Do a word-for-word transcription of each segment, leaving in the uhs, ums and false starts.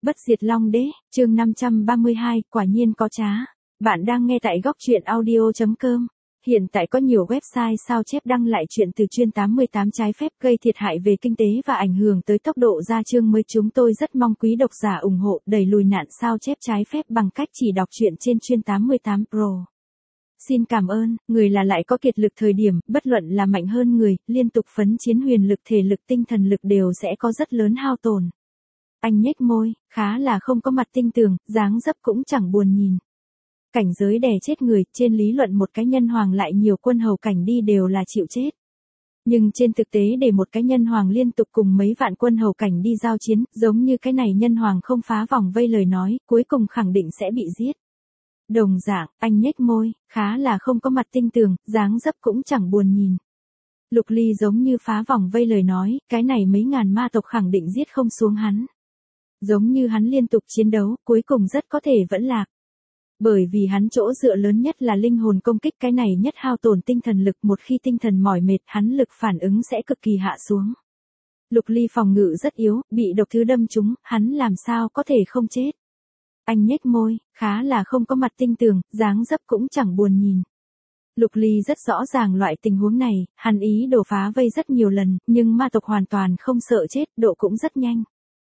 Bất diệt Long Đế, chương năm trăm ba mươi hai, quả nhiên có trá. Bạn đang nghe tại góc truyện audio chấm com. Hiện tại có nhiều website sao chép đăng lại chuyện từ chuyên tám mươi tám trái phép gây thiệt hại về kinh tế và ảnh hưởng tới tốc độ ra chương mới. Chúng tôi rất mong quý độc giả ủng hộ đẩy lùi nạn sao chép trái phép bằng cách chỉ đọc truyện trên chuyên tám mươi tám Pro. Xin cảm ơn, người là lại có kiệt lực thời điểm, bất luận là mạnh hơn người, liên tục phấn chiến huyền lực thể lực tinh thần lực đều sẽ có rất lớn hao tổn. Anh nhếch môi, khá là không có mặt tinh tường, dáng dấp cũng chẳng buồn nhìn. Cảnh giới đè chết người, trên lý luận một cái nhân hoàng lại nhiều quân hầu cảnh đi đều là chịu chết. Nhưng trên thực tế để một cái nhân hoàng liên tục cùng mấy vạn quân hầu cảnh đi giao chiến, giống như cái này nhân hoàng không phá vòng vây lời nói, cuối cùng khẳng định sẽ bị giết. Đồng dạng, anh nhếch môi, khá là không có mặt tinh tường, dáng dấp cũng chẳng buồn nhìn. Lục Ly giống như phá vòng vây lời nói, cái này mấy ngàn ma tộc khẳng định giết không xuống hắn. Giống như hắn liên tục chiến đấu, cuối cùng rất có thể vẫn lạc. Bởi vì hắn chỗ dựa lớn nhất là linh hồn công kích, cái này nhất hao tổn tinh thần lực, một khi tinh thần mỏi mệt, hắn lực phản ứng sẽ cực kỳ hạ xuống. Lục Ly phòng ngự rất yếu, bị độc thứ đâm trúng, hắn làm sao có thể không chết. Anh nhếch môi, khá là không có mặt tinh tường, dáng dấp cũng chẳng buồn nhìn. Lục Ly rất rõ ràng loại tình huống này, hắn ý đồ phá vây rất nhiều lần, nhưng ma tộc hoàn toàn không sợ chết, độ cũng rất nhanh.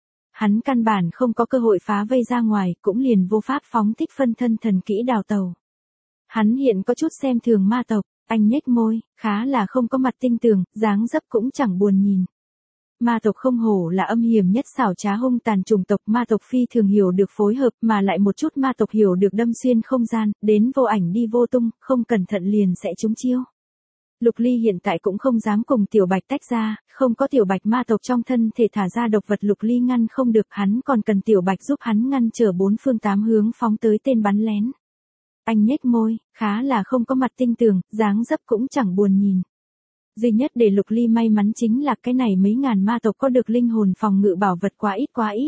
Hắn căn bản không có cơ hội phá vây ra ngoài, cũng liền vô pháp phóng thích phân thân thần kỹ đào tàu. Hắn hiện có chút xem thường ma tộc, anh nhếch môi, khá là không có mặt tinh tường, dáng dấp cũng chẳng buồn nhìn. Ma tộc không hổ là âm hiểm nhất xảo trá hung tàn chủng tộc, ma tộc phi thường hiểu được phối hợp, mà lại một chút ma tộc hiểu được đâm xuyên không gian, đến vô ảnh đi vô tung, không cẩn thận liền sẽ trúng chiêu. Lục Ly hiện tại cũng không dám cùng Tiểu Bạch tách ra, không có Tiểu Bạch ma tộc trong thân thể thả ra độc vật Lục Ly ngăn không được, hắn còn cần Tiểu Bạch giúp hắn ngăn trở bốn phương tám hướng phóng tới tên bắn lén. Anh nhếch môi, khá là không có mặt tinh tường, dáng dấp cũng chẳng buồn nhìn. Duy nhất để Lục Ly may mắn chính là cái này mấy ngàn ma tộc có được linh hồn phòng ngự bảo vật quá ít quá ít.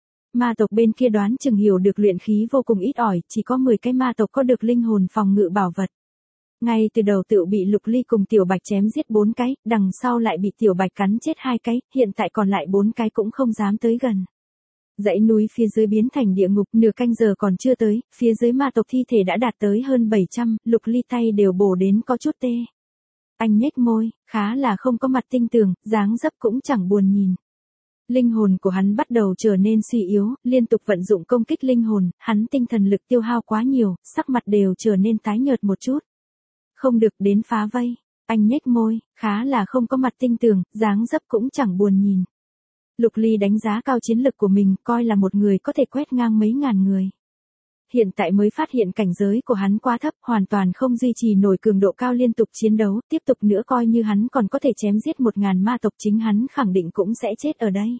Ma tộc bên kia đoán chừng hiểu được luyện khí vô cùng ít ỏi, chỉ có mười cái ma tộc có được linh hồn phòng ngự bảo vật. Ngay từ đầu tự bị Lục Ly cùng Tiểu Bạch chém giết bốn cái, đằng sau lại bị Tiểu Bạch cắn chết hai cái, hiện tại còn lại bốn cái cũng không dám tới gần. Dãy núi phía dưới biến thành địa ngục, nửa canh giờ còn chưa tới, phía dưới ma tộc thi thể đã đạt tới hơn bảy trăm, Lục Ly tay đều bổ đến có chút tê. Anh nhếch môi, khá là không có mặt tinh tường, dáng dấp cũng chẳng buồn nhìn. Linh hồn của hắn bắt đầu trở nên suy yếu, liên tục vận dụng công kích linh hồn, hắn tinh thần lực tiêu hao quá nhiều, sắc mặt đều trở nên tái nhợt một chút. Không được, đến phá vây. Anh nhếch môi, khá là không có mặt tinh tường, dáng dấp cũng chẳng buồn nhìn. Lục Ly đánh giá cao chiến lực của mình, coi là một người có thể quét ngang mấy ngàn người. Hiện tại mới phát hiện cảnh giới của hắn quá thấp, hoàn toàn không duy trì nổi cường độ cao liên tục chiến đấu, tiếp tục nữa coi như hắn còn có thể chém giết một ngàn ma tộc, chính hắn khẳng định cũng sẽ chết ở đây.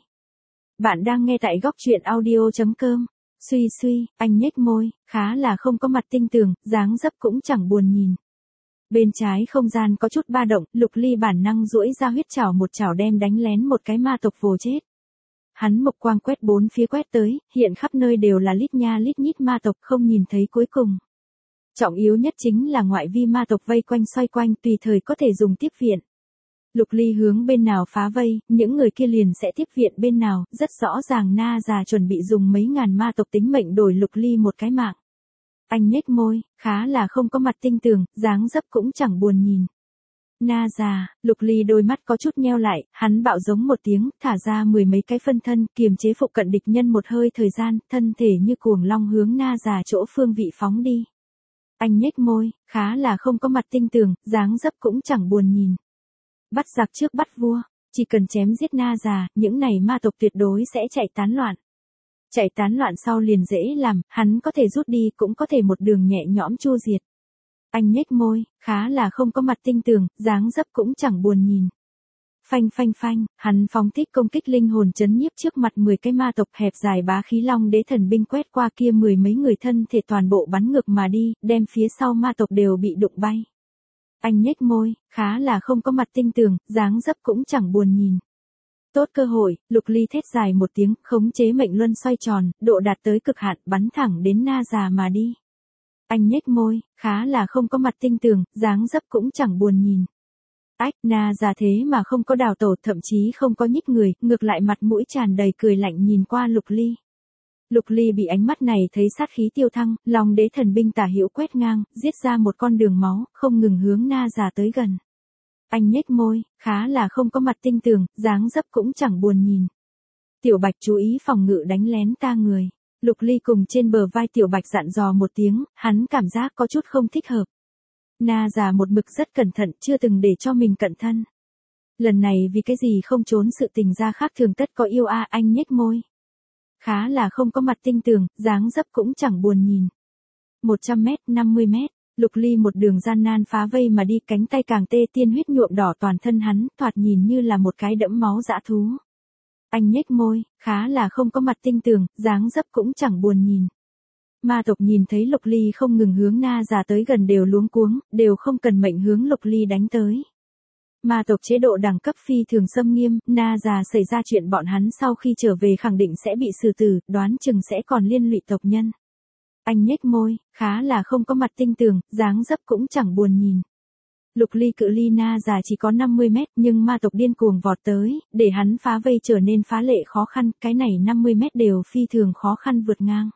Bạn đang nghe tại góc truyện audio chấm com. Suy suy, anh nhếch môi, khá là không có mặt tinh tường, dáng dấp cũng chẳng buồn nhìn. Bên trái không gian có chút ba động, Lục Ly bản năng duỗi ra huyết trảo một trảo đem đánh lén một cái ma tộc vồ chết. Hắn mục quang quét bốn phía quét tới, hiện khắp nơi đều là lít nha lít nhít ma tộc, không nhìn thấy cuối cùng. Trọng yếu nhất chính là ngoại vi ma tộc vây quanh xoay quanh, tùy thời có thể dùng tiếp viện. Lục Ly hướng bên nào phá vây, những người kia liền sẽ tiếp viện bên nào, rất rõ ràng Na già chuẩn bị dùng mấy ngàn ma tộc tính mệnh đổi Lục Ly một cái mạng. Anh nhếch môi, khá là không có mặt tinh tường, dáng dấp cũng chẳng buồn nhìn. Na già, Lục Ly đôi mắt có chút nheo lại, hắn bạo giống một tiếng, thả ra mười mấy cái phân thân, kiềm chế phụ cận địch nhân một hơi thời gian, thân thể như cuồng long hướng Na già chỗ phương vị phóng đi. Anh nhếch môi, khá là không có mặt tinh tường, dáng dấp cũng chẳng buồn nhìn. Bắt giặc trước bắt vua, chỉ cần chém giết Na già, những này ma tộc tuyệt đối sẽ chạy tán loạn. Chạy tán loạn sau liền dễ làm, hắn có thể rút đi cũng có thể một đường nhẹ nhõm chu diệt. Anh nhếch môi, khá là không có mặt tinh tường, dáng dấp cũng chẳng buồn nhìn. Phanh phanh phanh, hắn phóng thích công kích linh hồn chấn nhiếp trước mặt mười cái ma tộc, hẹp dài bá khí long đế thần binh quét qua kia mười mấy người thân thể toàn bộ bắn ngược mà đi, đem phía sau ma tộc đều bị đụng bay. Anh nhếch môi, khá là không có mặt tinh tường, dáng dấp cũng chẳng buồn nhìn. Tốt cơ hội, Lục Ly thét dài một tiếng, khống chế mệnh luân xoay tròn, độ đạt tới cực hạn, bắn thẳng đến Na già mà đi. Anh nhếch môi, khá là không có mặt tinh tường, dáng dấp cũng chẳng buồn nhìn. Ách, Na già thế mà không có đào tẩu, thậm chí không có nhích người, ngược lại mặt mũi tràn đầy cười lạnh nhìn qua Lục Ly. Lục Ly bị ánh mắt này thấy sát khí tiêu thăng, Long Đế thần binh tả hữu quét ngang, giết ra một con đường máu, không ngừng hướng Na Già tới gần. Anh nhếch môi, khá là không có mặt tinh tường, dáng dấp cũng chẳng buồn nhìn. Tiểu Bạch chú ý phòng ngự đánh lén ta người. Lục Ly cùng trên bờ vai Tiểu Bạch dặn dò một tiếng, hắn cảm giác có chút không thích hợp. Na Già một mực rất cẩn thận, chưa từng để cho mình cận thân. Lần này vì cái gì không trốn sự tình ra khác thường tất có yêu a, anh nhếch môi. Khá là không có mặt tinh tường, dáng dấp cũng chẳng buồn nhìn. một trăm mét, năm mươi mét, Lục Ly một đường gian nan phá vây mà đi, cánh tay càng tê, tiên huyết nhuộm đỏ toàn thân hắn, thoạt nhìn như là một cái đẫm máu dã thú. Anh nhếch môi, khá là không có mặt tinh tường, dáng dấp cũng chẳng buồn nhìn. Ma tộc nhìn thấy Lục Ly không ngừng hướng Na Già tới gần đều luống cuống, đều không cần mệnh hướng Lục Ly đánh tới. Ma tộc chế độ đẳng cấp phi thường xâm nghiêm, Na Già xảy ra chuyện bọn hắn sau khi trở về khẳng định sẽ bị xử tử, đoán chừng sẽ còn liên lụy tộc nhân. Anh nhếch môi, khá là không có mặt tinh tường, dáng dấp cũng chẳng buồn nhìn. Lục Ly cự ly Na Già chỉ có năm mươi mét, nhưng ma tộc điên cuồng vọt tới, để hắn phá vây trở nên phá lệ khó khăn, cái này năm mươi mét đều phi thường khó khăn vượt ngang.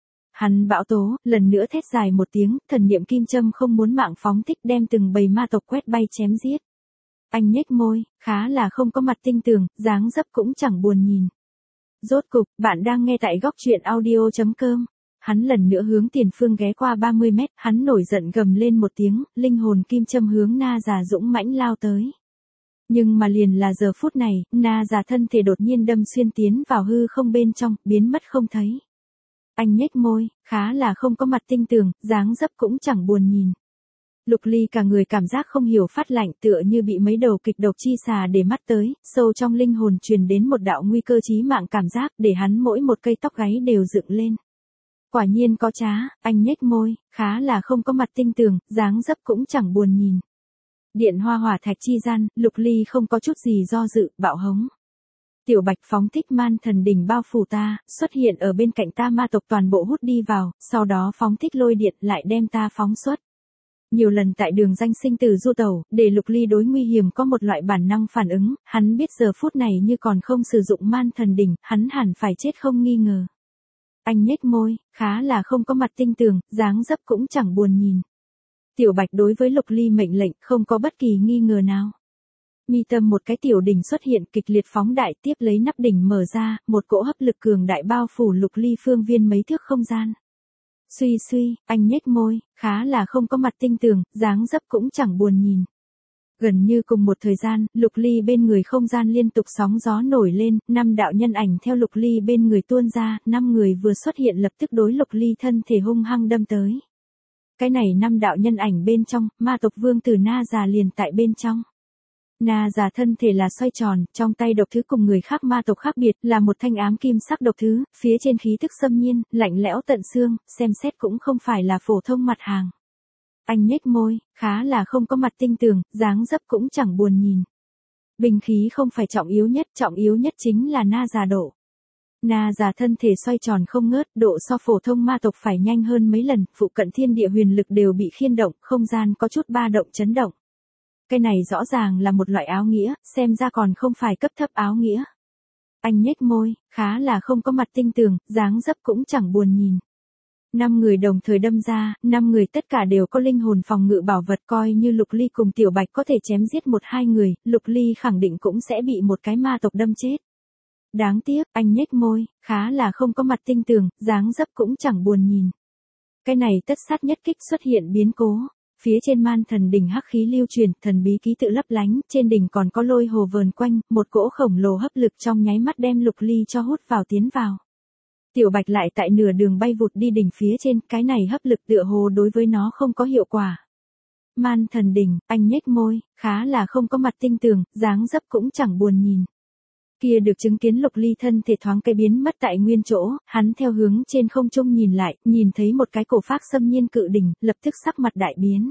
Hắn bão tố, lần nữa thét dài một tiếng, thần niệm kim châm không muốn mạng phóng thích đem từng bầy ma tộc quét bay chém giết. Anh nhếch môi, khá là không có mặt tinh tường, dáng dấp cũng chẳng buồn nhìn. Rốt cục, bạn đang nghe tại góc truyện audio chấm com. Hắn lần nữa hướng tiền phương ghé qua ba mươi mét, hắn nổi giận gầm lên một tiếng, linh hồn kim châm hướng Na Già dũng mãnh lao tới. Nhưng mà liền là giờ phút này, Na Già thân thể đột nhiên đâm xuyên tiến vào hư không bên trong, biến mất không thấy. Anh nhếch môi, khá là không có mặt tinh tường, dáng dấp cũng chẳng buồn nhìn. Lục Ly cả người cảm giác không hiểu phát lạnh, tựa như bị mấy đầu kịch độc chi xà để mắt tới, sâu trong linh hồn truyền đến một đạo nguy cơ chí mạng cảm giác, để hắn mỗi một cây tóc gáy đều dựng lên. Quả nhiên có trá, anh nhếch môi, khá là không có mặt tinh tường, dáng dấp cũng chẳng buồn nhìn. Điện hoa hỏa thạch chi gian, Lục Ly không có chút gì do dự, bạo hống. Tiểu Bạch phóng thích man thần đỉnh bao phủ ta, xuất hiện ở bên cạnh ta, ma tộc toàn bộ hút đi vào, sau đó phóng thích lôi điện lại đem ta phóng xuất. Nhiều lần tại đường danh sinh tử du tẩu, để Lục Ly đối nguy hiểm có một loại bản năng phản ứng, hắn biết giờ phút này như còn không sử dụng man thần đỉnh, hắn hẳn phải chết không nghi ngờ. Anh nhếch môi, khá là không có mặt tinh tường, dáng dấp cũng chẳng buồn nhìn. Tiểu Bạch đối với Lục Ly mệnh lệnh không có bất kỳ nghi ngờ nào. Mi tâm một cái tiểu đỉnh xuất hiện kịch liệt phóng đại, tiếp lấy nắp đỉnh mở ra, một cỗ hấp lực cường đại bao phủ Lục Ly phương viên mấy thước không gian. Suy suy, anh nhếch môi, khá là không có mặt tinh tường, dáng dấp cũng chẳng buồn nhìn. Gần như cùng một thời gian, Lục Ly bên người không gian liên tục sóng gió nổi lên, năm đạo nhân ảnh theo Lục Ly bên người tuôn ra, năm người vừa xuất hiện lập tức đối Lục Ly thân thể hung hăng đâm tới. Cái này năm đạo nhân ảnh bên trong, ma tộc vương tử Na Già liền tại bên trong. Na Già thân thể là xoay tròn, trong tay độc thứ cùng người khác ma tộc khác biệt, là một thanh ám kim sắc độc thứ, phía trên khí tức xâm nhiên, lạnh lẽo tận xương, xem xét cũng không phải là phổ thông mặt hàng. Anh nhếch môi, khá là không có mặt tinh tường, dáng dấp cũng chẳng buồn nhìn. Binh khí không phải trọng yếu nhất, trọng yếu nhất chính là Na Già độ. Na Già thân thể xoay tròn không ngớt, độ so phổ thông ma tộc phải nhanh hơn mấy lần, phụ cận thiên địa huyền lực đều bị khiên động, không gian có chút ba động chấn động. Cái này rõ ràng là một loại áo nghĩa, xem ra còn không phải cấp thấp áo nghĩa. Anh nhếch môi, khá là không có mặt tinh tường, dáng dấp cũng chẳng buồn nhìn. Năm người đồng thời đâm ra, năm người tất cả đều có linh hồn phòng ngự bảo vật, coi như Lục Ly cùng Tiểu Bạch có thể chém giết một hai người, Lục Ly khẳng định cũng sẽ bị một cái ma tộc đâm chết. Đáng tiếc, anh nhếch môi, khá là không có mặt tinh tường, dáng dấp cũng chẳng buồn nhìn. Cái này tất sát nhất kích xuất hiện biến cố. Phía trên man thần đỉnh hắc khí lưu truyền, thần bí ký tự lấp lánh, trên đỉnh còn có lôi hồ vờn quanh, một cỗ khổng lồ hấp lực trong nháy mắt đem Lục Ly cho hút vào tiến vào. Tiểu Bạch lại tại nửa đường bay vụt đi đỉnh phía trên, cái này hấp lực tựa hồ đối với nó không có hiệu quả. Man thần đỉnh, anh nhếch môi, khá là không có mặt tinh tường, dáng dấp cũng chẳng buồn nhìn. Kia được chứng kiến Lục Ly thân thể thoáng cái biến mất tại nguyên chỗ, hắn theo hướng trên không trung nhìn lại, nhìn thấy một cái cổ phác xâm nhiên cự đỉnh, lập tức sắc mặt đại biến.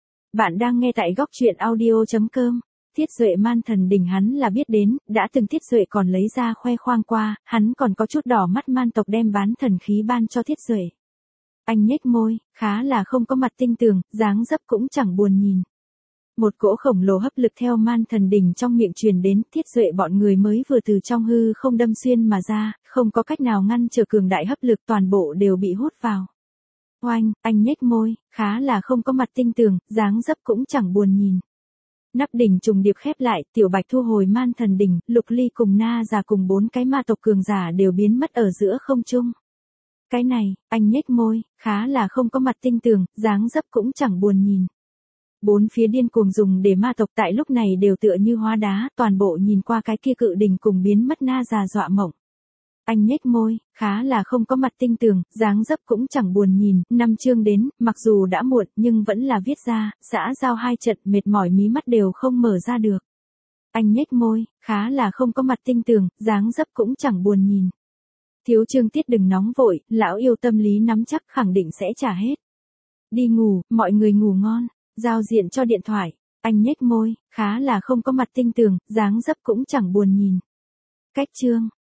Bạn đang nghe tại góc truyện audio chấm com. Thiết Duệ man thần đỉnh hắn là biết đến, đã từng Thiết Duệ còn lấy ra khoe khoang qua, hắn còn có chút đỏ mắt man tộc đem bán thần khí ban cho Thiết Duệ. Anh nhếch môi, khá là không có mặt tinh tường, dáng dấp cũng chẳng buồn nhìn. Một cỗ khổng lồ hấp lực theo man thần đỉnh trong miệng truyền đến, Thiết Duệ bọn người mới vừa từ trong hư không đâm xuyên mà ra, không có cách nào ngăn trở cường đại hấp lực, toàn bộ đều bị hút vào. Oanh, anh nhếch môi, khá là không có mặt tinh tường, dáng dấp cũng chẳng buồn nhìn. Nắp đỉnh trùng điệp khép lại, Tiểu Bạch thu hồi man thần đỉnh, Lục Ly cùng Na già cùng bốn cái ma tộc cường giả đều biến mất ở giữa không trung. Cái này, anh nhếch môi, khá là không có mặt tinh tường, dáng dấp cũng chẳng buồn nhìn. Bốn phía điên cuồng dùng để ma tộc tại lúc này đều tựa như hóa đá, toàn bộ nhìn qua cái kia cự đỉnh cùng biến mất Na già dọa mộng. Anh nhếch môi, khá là không có mặt tinh tường, dáng dấp cũng chẳng buồn nhìn, năm chương đến, mặc dù đã muộn nhưng vẫn là viết ra, xã giao hai trận mệt mỏi mí mắt đều không mở ra được. Anh nhếch môi, khá là không có mặt tinh tường, dáng dấp cũng chẳng buồn nhìn. Thiếu Trương Tiết đừng nóng vội, lão yêu tâm lý nắm chắc khẳng định sẽ trả hết. Đi ngủ, mọi người ngủ ngon, giao diện cho điện thoại, anh nhếch môi, khá là không có mặt tinh tường, dáng dấp cũng chẳng buồn nhìn. Cách chương